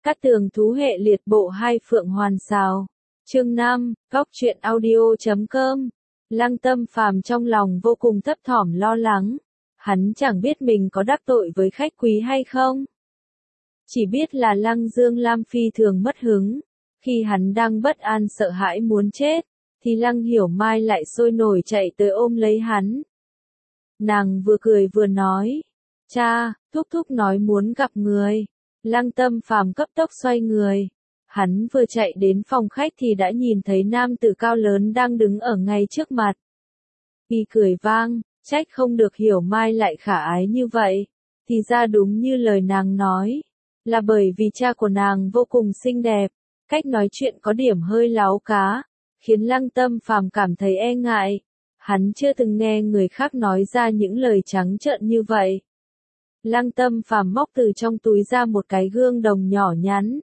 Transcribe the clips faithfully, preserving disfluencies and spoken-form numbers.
Cát Tường Thú Hệ Liệt Bộ Hai Phượng Hoàn Sào. Chương năm, góc truyện audio chấm com. Lăng Tâm Phàm trong lòng vô cùng thấp thỏm lo lắng. Hắn chẳng biết mình có đắc tội với khách quý hay không. Chỉ biết là Lăng Dương Lam phi thường mất hứng. Khi hắn đang bất an sợ hãi muốn chết, thì Lăng Hiểu Mai lại sôi nổi chạy tới ôm lấy hắn. Nàng vừa cười vừa nói, cha, thúc thúc nói muốn gặp người. Lăng Tâm Phàm cấp tốc xoay người. Hắn vừa chạy đến phòng khách thì đã nhìn thấy nam tử cao lớn đang đứng ở ngay trước mặt. Y cười vang, trách không được Hiểu Mai lại khả ái như vậy. Thì ra đúng như lời nàng nói, là bởi vì cha của nàng vô cùng xinh đẹp, cách nói chuyện có điểm hơi láo cá, khiến Lăng Tâm Phàm cảm thấy e ngại. Hắn chưa từng nghe người khác nói ra những lời trắng trợn như vậy. Lăng Tâm Phàm móc từ trong túi ra một cái gương đồng nhỏ nhắn.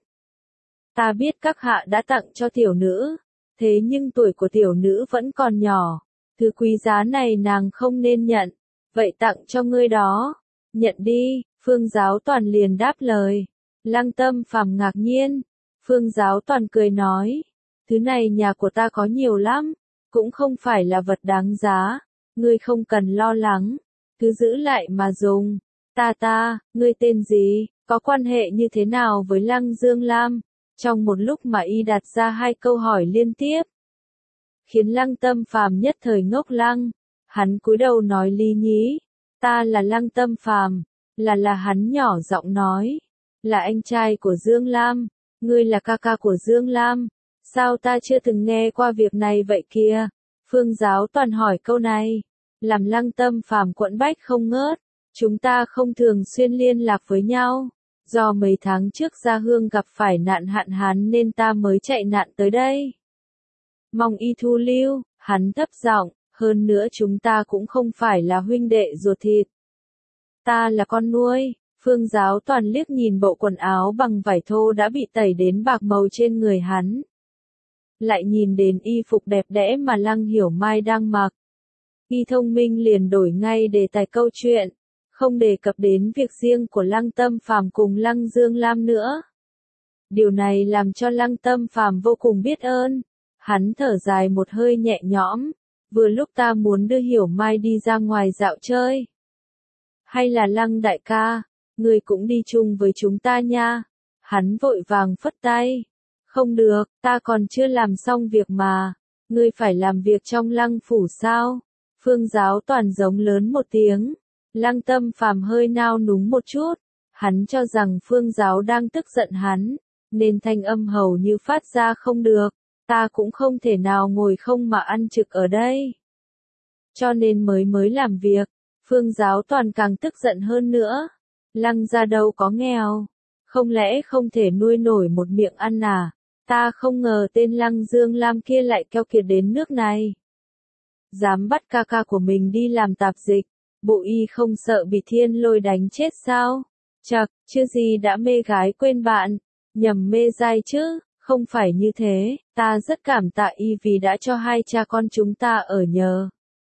Ta biết các hạ đã tặng cho tiểu nữ, thế nhưng tuổi của tiểu nữ vẫn còn nhỏ, thứ quý giá này nàng không nên nhận, vậy tặng cho ngươi đó. Nhận đi, Phương Giáo Toàn liền đáp lời. Lăng Tâm Phàm ngạc nhiên. Phương Giáo Toàn cười nói, thứ này nhà của ta có nhiều lắm, cũng không phải là vật đáng giá, ngươi không cần lo lắng, cứ giữ lại mà dùng. Ta ta, ngươi tên gì, có quan hệ như thế nào với Lăng Dương Lam? Trong một lúc mà y đặt ra hai câu hỏi liên tiếp, khiến Lăng Tâm Phàm nhất thời ngốc lăng. Hắn cúi đầu nói lý nhí, ta là Lăng Tâm Phàm, là là hắn nhỏ giọng nói, là anh trai của Dương Lam, ngươi là ca ca của Dương Lam, sao ta chưa từng nghe qua việc này vậy kia? Phương Giáo Toàn hỏi câu này, làm Lăng Tâm Phàm quẫn bách không ngớt. Chúng ta không thường xuyên liên lạc với nhau, do mấy tháng trước Gia Hương gặp phải nạn hạn hán nên ta mới chạy nạn tới đây. Mong y thu lưu, hắn thấp giọng, hơn nữa chúng ta cũng không phải là huynh đệ ruột thịt. Ta là con nuôi. Phương Giáo Toàn liếc nhìn bộ quần áo bằng vải thô đã bị tẩy đến bạc màu trên người hắn. Lại nhìn đến y phục đẹp đẽ mà Lăng Hiểu Mai đang mặc. Y thông minh liền đổi ngay đề tài câu chuyện, không đề cập đến việc riêng của Lăng Tâm Phàm cùng Lăng Dương Lam nữa. Điều này làm cho Lăng Tâm Phàm vô cùng biết ơn. Hắn thở dài một hơi nhẹ nhõm, vừa lúc ta muốn đưa Hiểu Mai đi ra ngoài dạo chơi. Hay là Lăng đại ca, người cũng đi chung với chúng ta nha. Hắn vội vàng phất tay. Không được, ta còn chưa làm xong việc mà. Ngươi phải làm việc trong Lăng phủ sao? Phương Giáo Toàn giống lớn một tiếng. Lăng Tâm Phàm hơi nao núng một chút. Hắn cho rằng Phương Giáo đang tức giận hắn, nên thanh âm hầu như phát ra không được. Ta cũng không thể nào ngồi không mà ăn trực ở đây. Cho nên mới mới làm việc. Phương Giáo Toàn càng tức giận hơn nữa. Lăng gia đâu có nghèo. Không lẽ không thể nuôi nổi một miệng ăn à? Ta không ngờ tên Lăng Dương Lam kia lại keo kiệt đến nước này. Dám bắt ca ca của mình đi làm tạp dịch. Bộ y không sợ bị thiên lôi đánh chết sao? Chậc, chưa gì đã mê gái quên bạn. Nhầm mê dai chứ, không phải như thế. Ta rất cảm tạ y vì đã cho hai cha con chúng ta ở nhờ.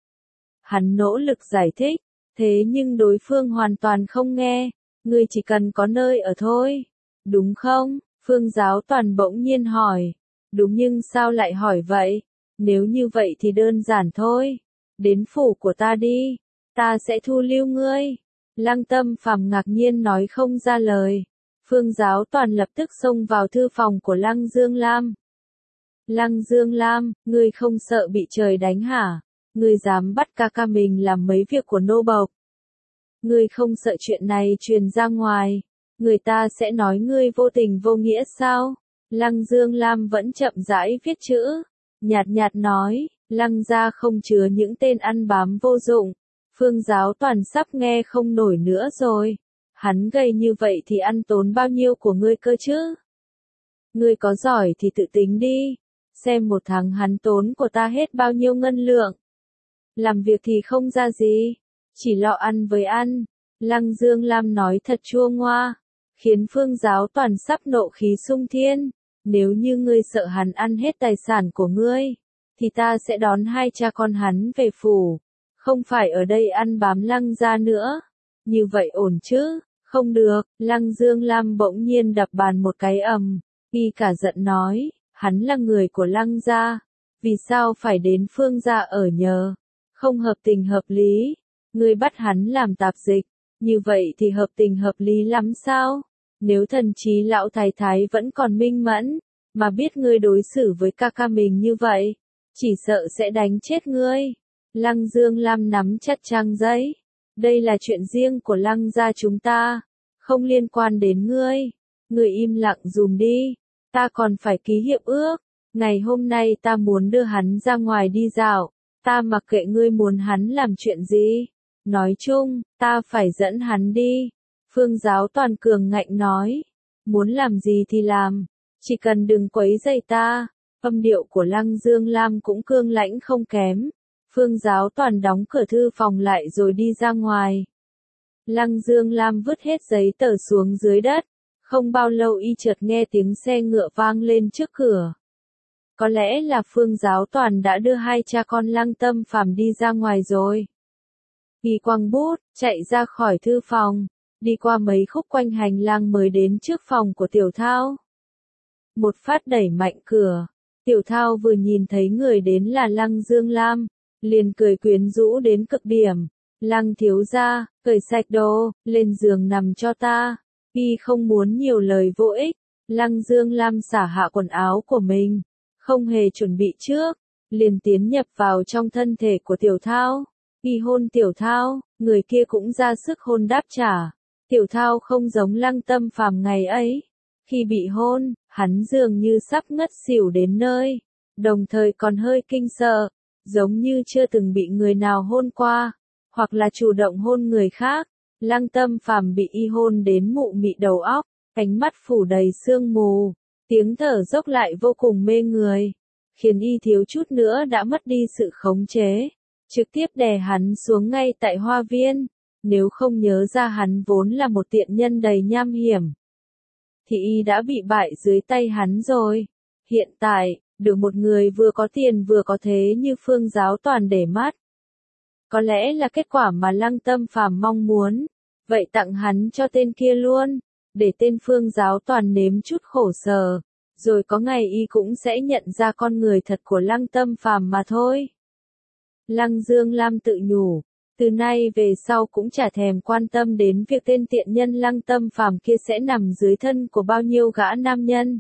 Hắn nỗ lực giải thích. Thế nhưng đối phương hoàn toàn không nghe. Ngươi chỉ cần có nơi ở thôi. Đúng không? Phương Giáo Toàn bỗng nhiên hỏi. Đúng, nhưng sao lại hỏi vậy? Nếu như vậy thì đơn giản thôi. Đến phủ của ta đi. Ta sẽ thu lưu ngươi. Lăng Tâm Phàm ngạc nhiên nói không ra lời. Phương Giáo Toàn lập tức xông vào thư phòng của Lăng Dương Lam. Lăng Dương Lam, ngươi không sợ bị trời đánh hả? Ngươi dám bắt ca ca mình làm mấy việc của nô bộc. Ngươi không sợ chuyện này truyền ra ngoài, người ta sẽ nói ngươi vô tình vô nghĩa sao? Lăng Dương Lam vẫn chậm rãi viết chữ, nhạt nhạt nói, Lăng gia không chứa những tên ăn bám vô dụng. Phương Giáo Toàn sắp nghe không nổi nữa rồi. Hắn gầy như vậy thì ăn tốn bao nhiêu của ngươi cơ chứ? Ngươi có giỏi thì tự tính đi, xem một tháng hắn tốn của ta hết bao nhiêu ngân lượng. Làm việc thì không ra gì, chỉ lo ăn với ăn. Lăng Dương Lam nói thật chua ngoa, khiến Phương Giáo Toàn sắp nộ khí xung thiên. Nếu như ngươi sợ hắn ăn hết tài sản của ngươi, thì ta sẽ đón hai cha con hắn về phủ, không phải ở đây ăn bám Lăng gia nữa. Như vậy ổn chứ? Không được, Lăng Dương Lam bỗng nhiên đập bàn một cái ầm, y cả giận nói, hắn là người của Lăng gia, vì sao phải đến Phương gia ở nhờ, không hợp tình hợp lý, ngươi bắt hắn làm tạp dịch, như vậy thì hợp tình hợp lý lắm sao? Nếu thần trí lão thái thái vẫn còn minh mẫn, mà biết ngươi đối xử với ca ca mình như vậy, chỉ sợ sẽ đánh chết ngươi. Lăng Dương Lam nắm chặt trang giấy. Đây là chuyện riêng của Lăng gia chúng ta, không liên quan đến ngươi. Ngươi im lặng dùm đi, ta còn phải ký hiệp ước. Ngày hôm nay ta muốn đưa hắn ra ngoài đi dạo, ta mặc kệ ngươi muốn hắn làm chuyện gì. Nói chung, ta phải dẫn hắn đi. Phương Giáo Toàn cường ngạnh nói, muốn làm gì thì làm, chỉ cần đừng quấy rầy ta. Âm điệu của Lăng Dương Lam cũng cương lãnh không kém. Phương Giáo Toàn đóng cửa thư phòng lại rồi đi ra ngoài. Lăng Dương Lam vứt hết giấy tờ xuống dưới đất. Không bao lâu y chợt nghe tiếng xe ngựa vang lên trước cửa. Có lẽ là Phương Giáo Toàn đã đưa hai cha con Lăng Tâm Phàm đi ra ngoài rồi. Y quăng bút, chạy ra khỏi thư phòng, đi qua mấy khúc quanh hành lang mới đến trước phòng của Tiểu Thao. Một phát đẩy mạnh cửa, Tiểu Thao vừa nhìn thấy người đến là Lăng Dương Lam, liền cười quyến rũ đến cực điểm. Lăng thiếu gia, cởi sạch đồ, lên giường nằm cho ta. Y không muốn nhiều lời vô ích. Lăng Dương Lam xả hạ quần áo của mình, không hề chuẩn bị trước, liền tiến nhập vào trong thân thể của Tiểu Thao. Y hôn Tiểu Thao, người kia cũng ra sức hôn đáp trả. Tiểu Thao không giống Lăng Tâm Phàm ngày ấy. Khi bị hôn, hắn dường như sắp ngất xỉu đến nơi, đồng thời còn hơi kinh sợ, giống như chưa từng bị người nào hôn qua, hoặc là chủ động hôn người khác. Lăng Tâm Phàm bị y hôn đến mụ mị đầu óc, ánh mắt phủ đầy sương mù, tiếng thở dốc lại vô cùng mê người, khiến y thiếu chút nữa đã mất đi sự khống chế, trực tiếp đè hắn xuống ngay tại hoa viên. Nếu không nhớ ra hắn vốn là một tiện nhân đầy nham hiểm, thì y đã bị bại dưới tay hắn rồi. Hiện tại, được một người vừa có tiền vừa có thế như Phương Giáo Toàn để mắt, có lẽ là kết quả mà Lăng Tâm Phàm mong muốn. Vậy tặng hắn cho tên kia luôn, để tên Phương Giáo Toàn nếm chút khổ sở, rồi có ngày y cũng sẽ nhận ra con người thật của Lăng Tâm Phàm mà thôi. Lăng Dương Lam tự nhủ, từ nay về sau cũng chả thèm quan tâm đến việc tên tiện nhân Lăng Tâm Phàm kia sẽ nằm dưới thân của bao nhiêu gã nam nhân.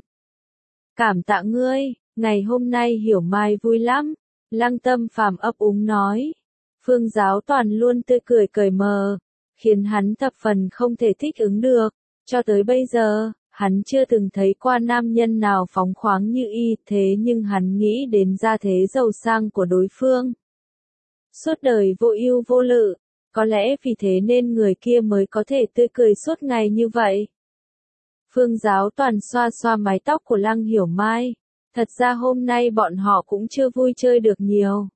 Cảm tạ ngươi, ngày hôm nay Hiểu Mai vui lắm, Lăng Tâm Phàm ấp úng nói. Phương Giáo Toàn luôn tươi cười cởi mờ, khiến hắn thập phần không thể thích ứng được. Cho tới bây giờ, hắn chưa từng thấy qua nam nhân nào phóng khoáng như y, thế nhưng hắn nghĩ đến gia thế giàu sang của đối phương. Suốt đời vô ưu vô lự, có lẽ vì thế nên người kia mới có thể tươi cười suốt ngày như vậy. Phương Giáo Toàn xoa xoa mái tóc của Lăng Hiểu Mai. Thật ra hôm nay bọn họ cũng chưa vui chơi được nhiều.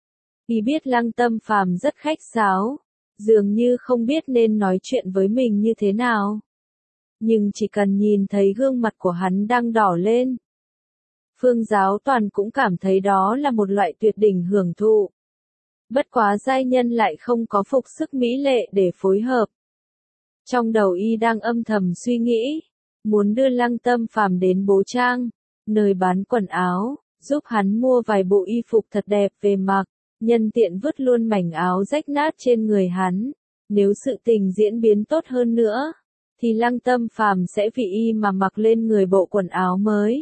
Y biết Lăng Tâm Phàm rất khách sáo, dường như không biết nên nói chuyện với mình như thế nào. Nhưng chỉ cần nhìn thấy gương mặt của hắn đang đỏ lên, Phương Giáo Toàn cũng cảm thấy đó là một loại tuyệt đỉnh hưởng thụ. Bất quá giai nhân lại không có phục sức mỹ lệ để phối hợp. Trong đầu y đang âm thầm suy nghĩ, muốn đưa Lăng Tâm Phàm đến Bố Trang, nơi bán quần áo, giúp hắn mua vài bộ y phục thật đẹp về mặc, nhân tiện vứt luôn mảnh áo rách nát trên người hắn. Nếu sự tình diễn biến tốt hơn nữa, thì Lăng Tâm Phàm sẽ vì y mà mặc lên người bộ quần áo mới.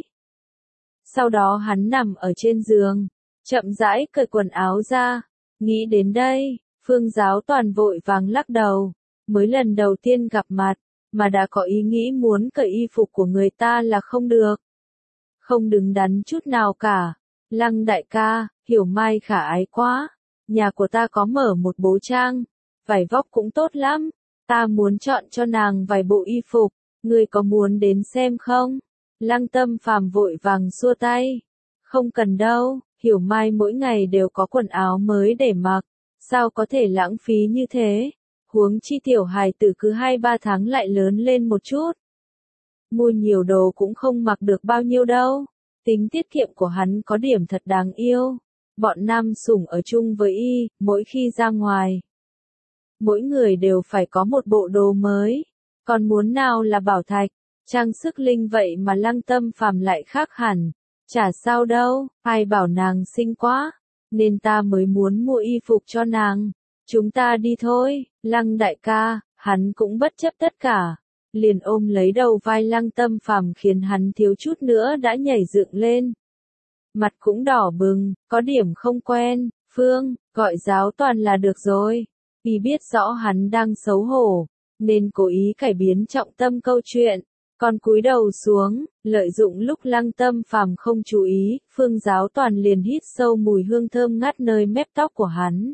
Sau đó hắn nằm ở trên giường, chậm rãi cởi quần áo ra. Nghĩ đến đây, Phương Giáo Toàn vội vàng lắc đầu. Mới lần đầu tiên gặp mặt, mà đã có ý nghĩ muốn cởi y phục của người ta là không được. Không đứng đắn chút nào cả. Lăng đại ca, Hiểu Mai khả ái quá. Nhà của ta có mở một Bố Trang, vải vóc cũng tốt lắm. Ta muốn chọn cho nàng vài bộ y phục, ngươi có muốn đến xem không? Lăng Tâm Phàm vội vàng xua tay. Không cần đâu, Hiểu Mai mỗi ngày đều có quần áo mới để mặc, sao có thể lãng phí như thế? Huống chi tiểu hài tử cứ hai ba tháng lại lớn lên một chút. Mua nhiều đồ cũng không mặc được bao nhiêu đâu. Tính tiết kiệm của hắn có điểm thật đáng yêu. Bọn nam sủng ở chung với y, mỗi khi ra ngoài, mỗi người đều phải có một bộ đồ mới. còn muốn nào là bảo thạch, trang sức linh vậy mà Lăng Tâm Phàm lại khác hẳn. Chả sao đâu, ai bảo nàng xinh quá, nên ta mới muốn mua y phục cho nàng. Chúng ta đi thôi, Lăng đại ca, hắn cũng bất chấp tất cả, liền ôm lấy đầu vai Lăng Tâm Phàm khiến hắn thiếu chút nữa đã nhảy dựng lên. Mặt cũng đỏ bừng, có điểm không quen, Phương, gọi giáo toàn là được rồi. Vì biết rõ hắn đang xấu hổ, nên cố ý cải biến trọng tâm câu chuyện. Còn cúi đầu xuống, lợi dụng lúc Lăng Tâm Phàm không chú ý, Phương Giáo Toàn liền hít sâu mùi hương thơm ngát nơi mép tóc của hắn.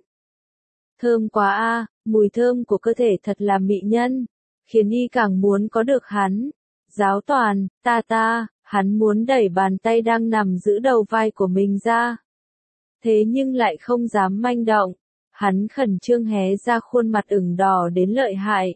Thơm quá a, mùi thơm của cơ thể thật là mị nhân, khiến y càng muốn có được hắn. Giáo Toàn, ta ta, hắn muốn đẩy bàn tay đang nằm giữ đầu vai của mình ra. Thế nhưng lại không dám manh động, hắn khẩn trương hé ra khuôn mặt ửng đỏ đến lợi hại.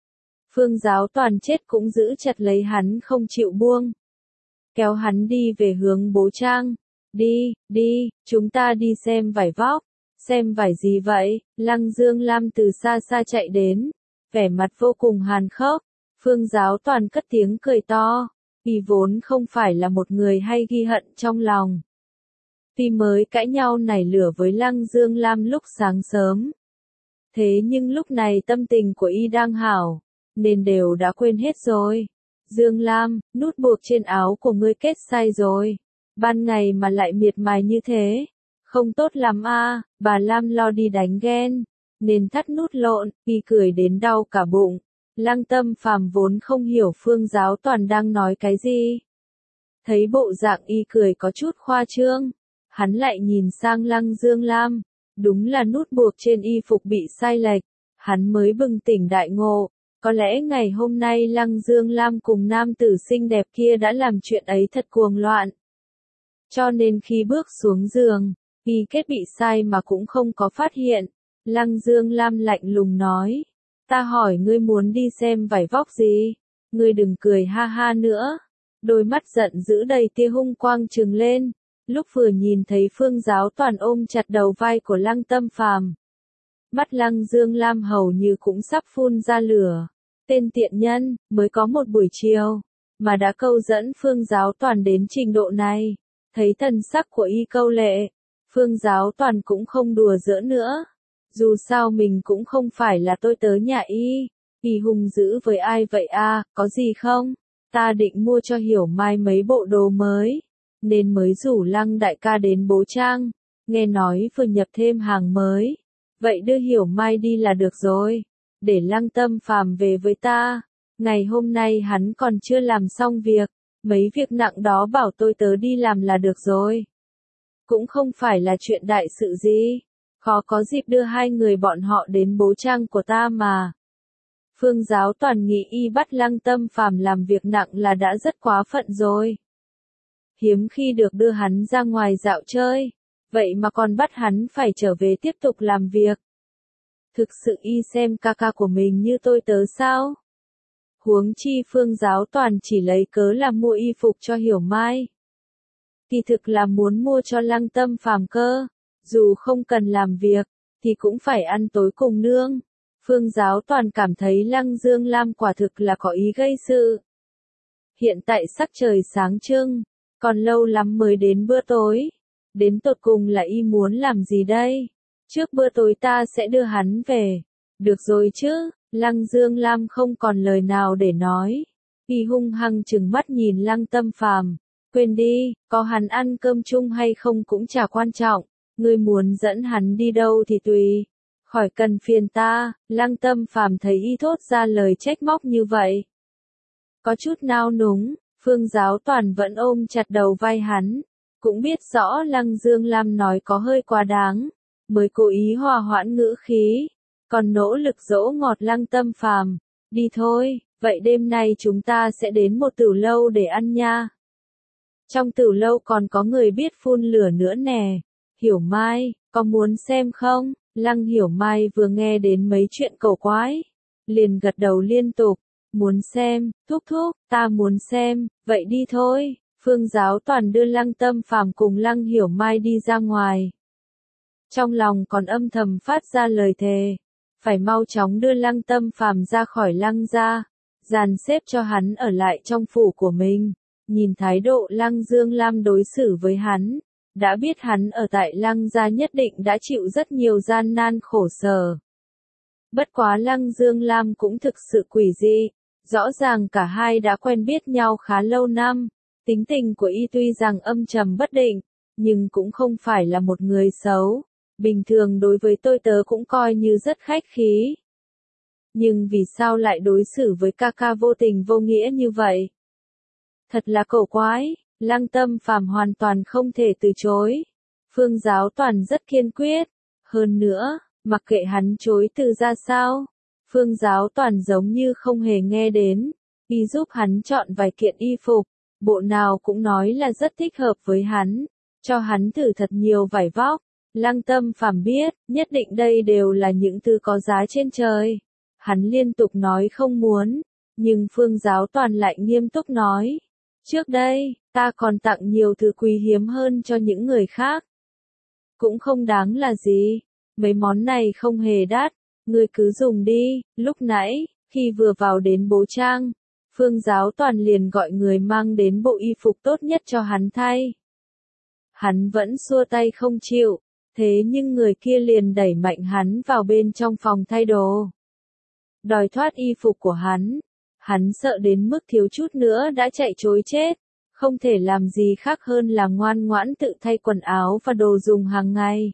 Phương Giáo Toàn chết cũng giữ chặt lấy hắn không chịu buông. Kéo hắn đi về hướng bố trang. Đi, đi, chúng ta đi xem vải vóc. Xem vải gì vậy? Lăng Dương Lam từ xa xa chạy đến. Vẻ mặt vô cùng hàn khốc. Phương Giáo Toàn cất tiếng cười to. Y vốn không phải là một người hay ghi hận trong lòng. Tuy mới cãi nhau nảy lửa với Lăng Dương Lam lúc sáng sớm. Thế nhưng lúc này tâm tình của y đang hảo. Nên đều đã quên hết rồi. Dương Lam, nút buộc trên áo của ngươi kết sai rồi. Ban ngày mà lại miệt mài như thế. Không tốt lắm a. Bà Lam lo đi đánh ghen. Nên thắt nút lộn, y cười đến đau cả bụng. Lăng Tâm Phàm vốn không hiểu Phương Giáo Toàn đang nói cái gì. Thấy bộ dạng y cười có chút khoa trương. Hắn lại nhìn sang Lăng Dương Lam. Đúng là nút buộc trên y phục bị sai lệch. Hắn mới bừng tỉnh đại ngộ. Có lẽ ngày hôm nay Lăng Dương Lam cùng nam tử xinh đẹp kia đã làm chuyện ấy thật cuồng loạn. Cho nên khi bước xuống giường, y kết bị sai mà cũng không có phát hiện. Lăng Dương Lam lạnh lùng nói. Ta hỏi ngươi muốn đi xem vải vóc gì? Ngươi đừng cười ha ha nữa. Đôi mắt giận dữ đầy tia hung quang trừng lên. Lúc vừa nhìn thấy Phương Giáo Toàn ôm chặt đầu vai của Lăng Tâm Phàm, mắt Lăng Dương Lam hầu như cũng sắp phun ra lửa. Tên tiện nhân, mới có một buổi chiều, mà đã câu dẫn Phương Giáo Toàn đến trình độ này. Thấy thần sắc của y câu lệ, Phương Giáo Toàn cũng không đùa giỡn nữa. Dù sao mình cũng không phải là tôi tớ nhà y. Y hung dữ với ai vậy a? Có gì không? Ta định mua cho Hiểu Mai mấy bộ đồ mới, nên mới rủ Lăng đại ca đến bố trang. Nghe nói vừa nhập thêm hàng mới. Vậy đưa Hiểu Mai đi là được rồi. Để Lăng Tâm Phàm về với ta. Ngày hôm nay hắn còn chưa làm xong việc. Mấy việc nặng đó bảo tôi tớ đi làm là được rồi. Cũng không phải là chuyện đại sự gì. Khó có dịp đưa hai người bọn họ đến bố trang của ta mà. Phương Giáo Toàn nghĩ y bắt Lăng Tâm Phàm làm việc nặng là đã rất quá phận rồi. Hiếm khi được đưa hắn ra ngoài dạo chơi. Vậy mà còn bắt hắn phải trở về tiếp tục làm việc. Thực sự y xem ca ca của mình như tôi tớ sao? Huống chi Phương Giáo Toàn chỉ lấy cớ là mua y phục cho Hiểu Mai. Kỳ thực là muốn mua cho Lăng Tâm Phàm cơ. Dù không cần làm việc, thì cũng phải ăn tối cùng nương. Phương Giáo Toàn cảm thấy Lăng Dương Lam quả thực là có ý gây sự. Hiện tại sắc trời sáng trưng, còn lâu lắm mới đến bữa tối. Đến tột cùng là y muốn làm gì đây? Trước bữa tối ta sẽ đưa hắn về. Được rồi chứ, Lăng Dương Lam không còn lời nào để nói. Y hung hăng trừng mắt nhìn Lăng Tâm Phàm. Quên đi, có hắn ăn cơm chung hay không cũng chả quan trọng. Ngươi muốn dẫn hắn đi đâu thì tùy. Khỏi cần phiền ta. Lăng Tâm Phàm thấy y thốt ra lời trách móc như vậy. Có chút nao núng, Phương Giáo Toàn vẫn ôm chặt đầu vai hắn. Cũng biết rõ Lăng Dương Lam nói có hơi quá đáng. Mới cố ý hòa hoãn ngữ khí. Còn nỗ lực dỗ ngọt Lăng Tâm Phàm. Đi thôi, vậy đêm nay chúng ta sẽ đến một tửu lâu để ăn nha. Trong tửu lâu còn có người biết phun lửa nữa nè. Hiểu Mai, có muốn xem không? Lăng Hiểu Mai vừa nghe đến mấy chuyện cầu quái. Liền gật đầu liên tục. Muốn xem, thúc thúc, ta muốn xem, vậy đi thôi. Phương Giáo Toàn đưa Lăng Tâm Phàm cùng Lăng Hiểu Mai đi ra ngoài. Trong lòng còn âm thầm phát ra lời thề. Phải mau chóng đưa Lăng Tâm Phàm ra khỏi Lăng gia. dàn xếp cho hắn ở lại trong phủ của mình. Nhìn thái độ Lăng Dương Lam đối xử với hắn, đã biết hắn ở tại Lăng gia nhất định đã chịu rất nhiều gian nan khổ sở. Bất quá Lăng Dương Lam cũng thực sự quỷ dị, rõ ràng cả hai đã quen biết nhau khá lâu năm, tính tình của y tuy rằng âm trầm bất định, nhưng cũng không phải là một người xấu, bình thường đối với tôi tớ cũng coi như rất khách khí. Nhưng vì sao lại đối xử với ca ca vô tình vô nghĩa như vậy? Thật là cổ quái, Lăng Tâm Phàm hoàn toàn không thể từ chối. Phương Giáo Toàn rất kiên quyết, hơn nữa, mặc kệ hắn chối từ ra sao, Phương Giáo Toàn giống như không hề nghe đến, y giúp hắn chọn vài kiện y phục, bộ nào cũng nói là rất thích hợp với hắn, cho hắn thử thật nhiều vải vóc. Lăng Tâm Phàm biết, nhất định đây đều là những thứ có giá trên trời. Hắn liên tục nói không muốn, nhưng Phương Giáo Toàn lại nghiêm túc nói, trước đây, ta còn tặng nhiều thứ quý hiếm hơn cho những người khác. Cũng không đáng là gì, mấy món này không hề đắt, ngươi cứ dùng đi. Lúc nãy, khi vừa vào đến bố trang, Phương Giáo Toàn liền gọi người mang đến bộ y phục tốt nhất cho hắn thay. Hắn vẫn xua tay không chịu, thế nhưng người kia liền đẩy mạnh hắn vào bên trong phòng thay đồ. Đòi thoát y phục của hắn, hắn sợ đến mức thiếu chút nữa đã chạy trối chết, không thể làm gì khác hơn là ngoan ngoãn tự thay quần áo và đồ dùng hàng ngày.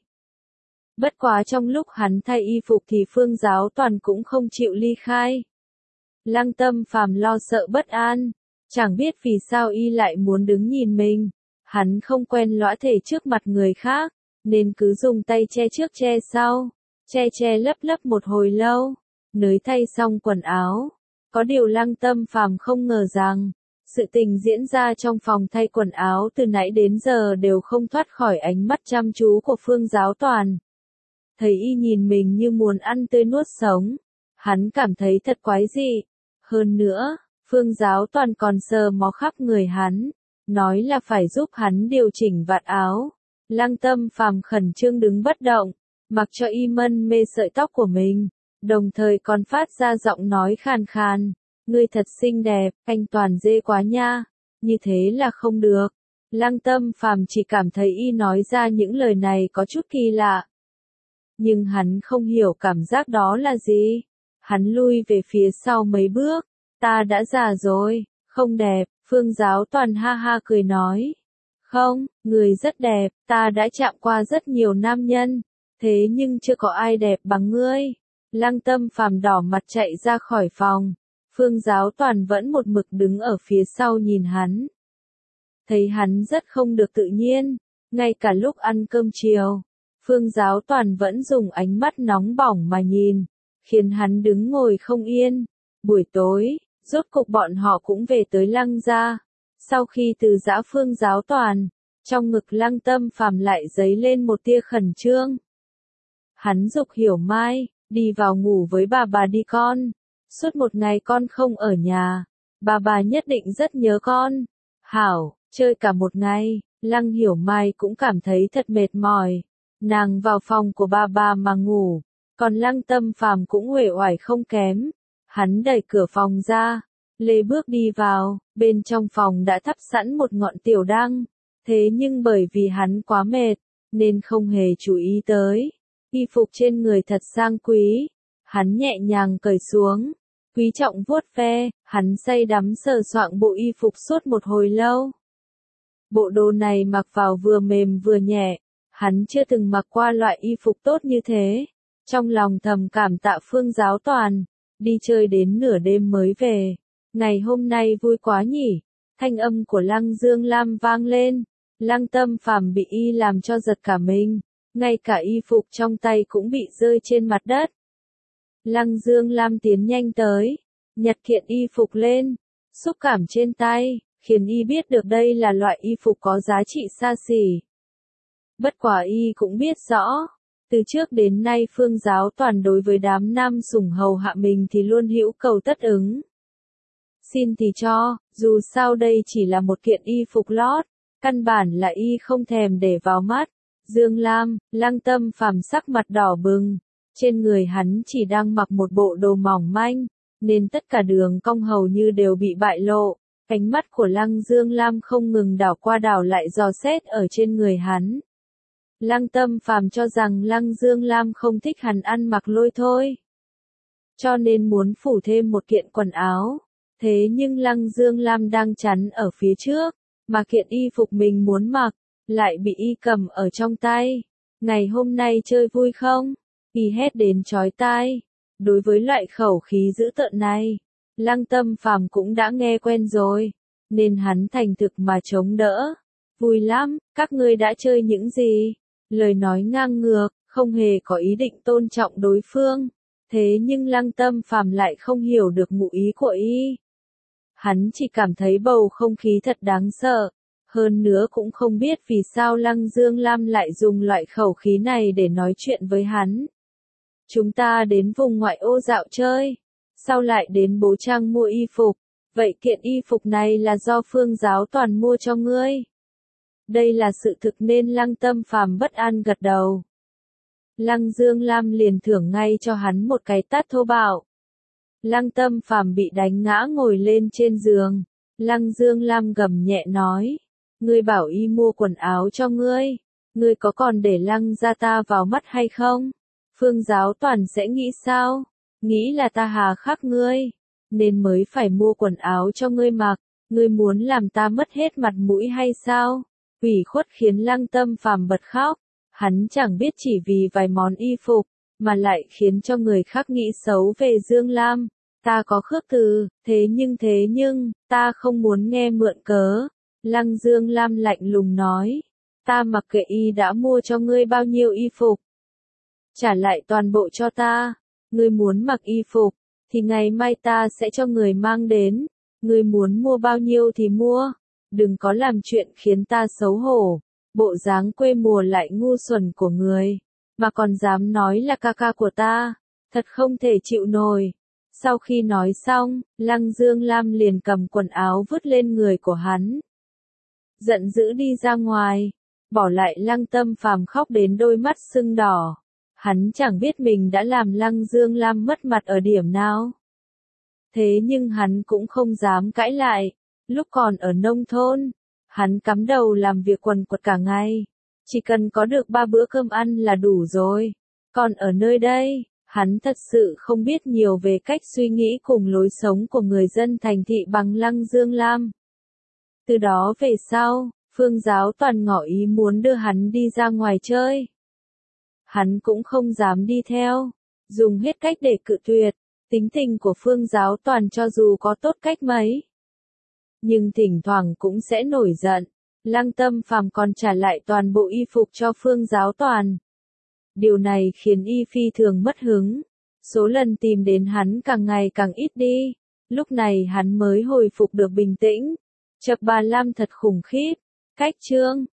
Bất quá trong lúc hắn thay y phục thì Phương Giáo Toàn cũng không chịu ly khai. Lăng Tâm Phàm lo sợ bất an, chẳng biết vì sao y lại muốn đứng nhìn mình, hắn không quen lõa thể trước mặt người khác, nên cứ dùng tay che trước che sau, che che lấp lấp một hồi lâu, nới thay xong quần áo. Có điều Lăng Tâm Phàm không ngờ rằng, sự tình diễn ra trong phòng thay quần áo từ nãy đến giờ đều không thoát khỏi ánh mắt chăm chú của Phương Giáo Toàn. Thấy y nhìn mình như muốn ăn tươi nuốt sống, hắn cảm thấy thật quái dị. Hơn nữa, Phương Giáo Toàn còn sờ mó khắp người hắn, nói là phải giúp hắn điều chỉnh vạt áo. Lăng Tâm Phàm khẩn trương đứng bất động, mặc cho y mân mê sợi tóc của mình, đồng thời còn phát ra giọng nói khàn khàn, ngươi thật xinh đẹp, anh Toàn dê quá nha, như thế là không được. Lăng Tâm Phàm chỉ cảm thấy y nói ra những lời này có chút kỳ lạ. Nhưng hắn không hiểu cảm giác đó là gì. Hắn lui về phía sau mấy bước, ta đã già rồi, không đẹp. Phương Giáo Toàn ha ha cười nói, không, người rất đẹp, ta đã chạm qua rất nhiều nam nhân, thế nhưng chưa có ai đẹp bằng ngươi. Lăng Tâm Phàm đỏ mặt chạy ra khỏi phòng, Phương Giáo Toàn vẫn một mực đứng ở phía sau nhìn hắn. Thấy hắn rất không được tự nhiên, ngay cả lúc ăn cơm chiều, Phương Giáo Toàn vẫn dùng ánh mắt nóng bỏng mà nhìn, khiến hắn đứng ngồi không yên. Buổi tối, rốt cục bọn họ cũng về tới Lăng gia. Sau khi từ giã Phương Giáo Toàn, trong ngực Lăng Tâm Phàm lại dấy lên một tia khẩn trương. Hắn giục Hiểu Mai, đi vào ngủ với bà bà đi con. Suốt một ngày con không ở nhà, bà bà nhất định rất nhớ con. Hảo, chơi cả một ngày. Lăng Hiểu Mai cũng cảm thấy thật mệt mỏi. Nàng vào phòng của bà bà mà ngủ, còn Lăng Tâm Phàm cũng uể oải không kém. Hắn đẩy cửa phòng ra, lê bước đi vào, bên trong phòng đã thắp sẵn một ngọn tiểu đăng, thế nhưng bởi vì hắn quá mệt, nên không hề chú ý tới. Y phục trên người thật sang quý, hắn nhẹ nhàng cởi xuống, quý trọng vuốt ve, hắn say đắm sờ soạng bộ y phục suốt một hồi lâu. Bộ đồ này mặc vào vừa mềm vừa nhẹ, hắn chưa từng mặc qua loại y phục tốt như thế. Trong lòng thầm cảm tạ Phương Giáo Toàn, đi chơi đến nửa đêm mới về. Ngày hôm nay vui quá nhỉ, thanh âm của Lăng Dương Lam vang lên, Lăng Tâm Phàm bị y làm cho giật cả mình, ngay cả y phục trong tay cũng bị rơi trên mặt đất. Lăng Dương Lam tiến nhanh tới, nhặt kiện y phục lên, xúc cảm trên tay, khiến y biết được đây là loại y phục có giá trị xa xỉ. Bất quả y cũng biết rõ, từ trước đến nay Phương Giáo Toàn đối với đám nam sủng hầu hạ mình thì luôn hữu cầu tất ứng. Xin thì cho, dù sao đây chỉ là một kiện y phục lót, căn bản là y không thèm để vào mắt. Dương Lam, Lăng Tâm Phàm sắc mặt đỏ bừng, trên người hắn chỉ đang mặc một bộ đồ mỏng manh, nên tất cả đường cong hầu như đều bị bại lộ. Ánh mắt của Lăng Dương Lam không ngừng đảo qua đảo lại dò xét ở trên người hắn. Lăng Tâm Phàm cho rằng Lăng Dương Lam không thích hắn ăn mặc lôi thôi, cho nên muốn phủ thêm một kiện quần áo. Thế nhưng Lăng Dương Lam đang chắn ở phía trước, mà kiện y phục mình muốn mặc, lại bị y cầm ở trong tay. Ngày hôm nay chơi vui không? Y hét đến chói tai. Đối với loại khẩu khí dữ tợn này, Lăng Tâm Phàm cũng đã nghe quen rồi, nên hắn thành thực mà chống đỡ. Vui lắm, các ngươi đã chơi những gì? Lời nói ngang ngược, không hề có ý định tôn trọng đối phương. Thế nhưng Lăng Tâm Phàm lại không hiểu được ngụ ý của y. Hắn chỉ cảm thấy bầu không khí thật đáng sợ. Hơn nữa cũng không biết vì sao Lăng Dương Lam lại dùng loại khẩu khí này để nói chuyện với hắn. Chúng ta đến vùng ngoại ô dạo chơi, sau lại đến Bố Trang mua y phục. Vậy kiện y phục này là do Phương Giáo Toàn mua cho ngươi? Đây là sự thực nên Lăng Tâm Phàm bất an gật đầu. Lăng Dương Lam liền thưởng ngay cho hắn một cái tát thô bạo. Lăng Tâm Phàm bị đánh ngã ngồi lên trên giường. Lăng Dương Lam gầm nhẹ nói, ngươi bảo y mua quần áo cho ngươi, ngươi có còn để Lăng gia ta vào mắt hay không? Phương Giáo Toàn sẽ nghĩ sao? Nghĩ là ta hà khắc ngươi, nên mới phải mua quần áo cho ngươi mặc, ngươi muốn làm ta mất hết mặt mũi hay sao? Ủy khuất khiến Lăng Tâm Phàm bật khóc, hắn chẳng biết chỉ vì vài món y phục, mà lại khiến cho người khác nghĩ xấu về Dương Lam. Ta có khước từ, thế nhưng thế nhưng, ta không muốn nghe mượn cớ. Lăng Dương Lam lạnh lùng nói, ta mặc kệ y đã mua cho ngươi bao nhiêu y phục. Trả lại toàn bộ cho ta, ngươi muốn mặc y phục, thì ngày mai ta sẽ cho người mang đến, ngươi muốn mua bao nhiêu thì mua, đừng có làm chuyện khiến ta xấu hổ. Bộ dáng quê mùa lại ngu xuẩn của người, mà còn dám nói là ca ca của ta, thật không thể chịu nổi. Sau khi nói xong, Lăng Dương Lam liền cầm quần áo vứt lên người của hắn. Giận dữ đi ra ngoài, bỏ lại Lăng Tâm Phàm khóc đến đôi mắt sưng đỏ. Hắn chẳng biết mình đã làm Lăng Dương Lam mất mặt ở điểm nào. Thế nhưng hắn cũng không dám cãi lại. Lúc còn ở nông thôn, hắn cắm đầu làm việc quần quật cả ngày. Chỉ cần có được ba bữa cơm ăn là đủ rồi. Còn ở nơi đây, hắn thật sự không biết nhiều về cách suy nghĩ cùng lối sống của người dân thành thị bằng Lăng Dương Lam. Từ đó về sau, Phương Giáo Toàn ngỏ ý muốn đưa hắn đi ra ngoài chơi. Hắn cũng không dám đi theo, dùng hết cách để cự tuyệt. Tính tình của Phương Giáo Toàn cho dù có tốt cách mấy, nhưng thỉnh thoảng cũng sẽ nổi giận. Lăng Tâm Phàm còn trả lại toàn bộ y phục cho Phương Giáo Toàn. Điều này khiến y phi thường mất hứng. Số lần tìm đến hắn càng ngày càng ít đi. Lúc này hắn mới hồi phục được bình tĩnh. Chập Bà Lam thật khủng khiếp. Cách chương